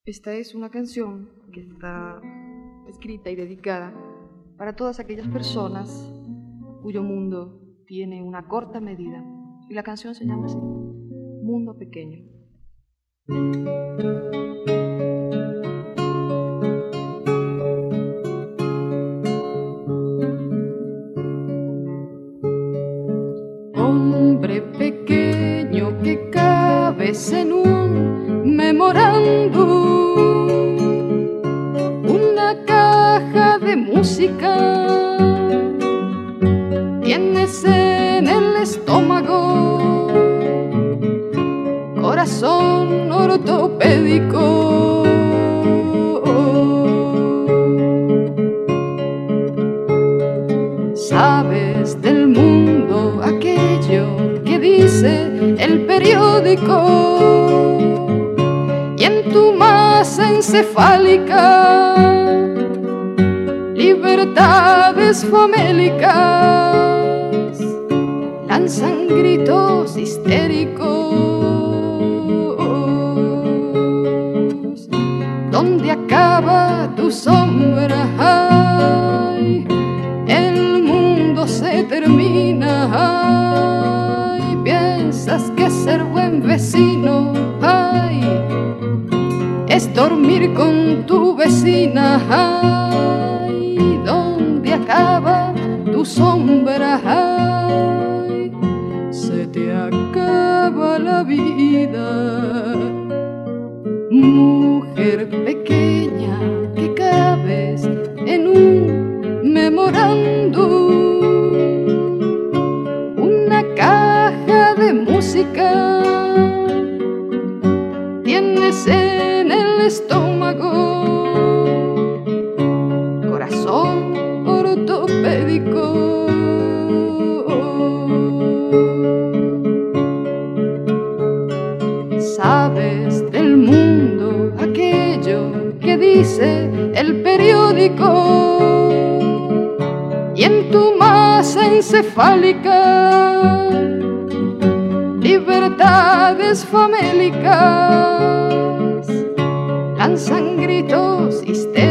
Esta es una canción que está escrita y dedicada para todas aquellas personas cuyo mundo tiene una corta medida. Y la canción se llama así, Mundo Pequeño. Hombre pequeño que cabes en un memorándum, una caja de música tienes en el estómago, corazón ortopédico. Sabes del mundo aquello que dice el periódico, y en tu masa encefálica libertades famélicas lanzan gritos histéricos. ¿Dónde acaba tu sombra? Ay, el mundo se termina. Ay, piensas que ser buen vecino, ay, es dormir con tu vecina. Ay, ¿dónde acaba tu sombra? Ay, se te acaba la vida. Mujer pequeña que cabes en un memorándum, una caja de música tienes en el estómago, corazón ortopédico. Sabes del mundo aquello que dice el periódico, y en tu masa encefálica libertades famélicas lanzan gritos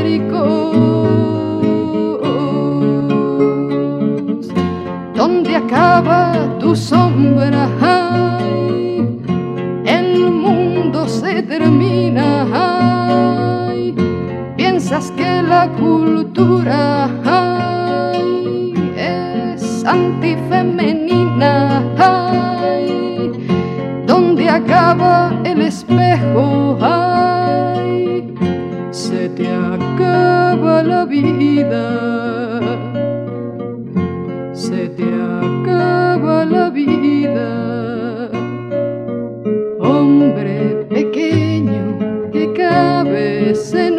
histéricos. ¿Dónde acaba tu sombra? Ay, el mundo se termina. Ay, piensas que la cultura, ay, es antifemenina. Ay, ¿dónde acaba el espejo? Ay, se te acaba la vida. Se te acaba la vida. Hombre pequeño que cabes en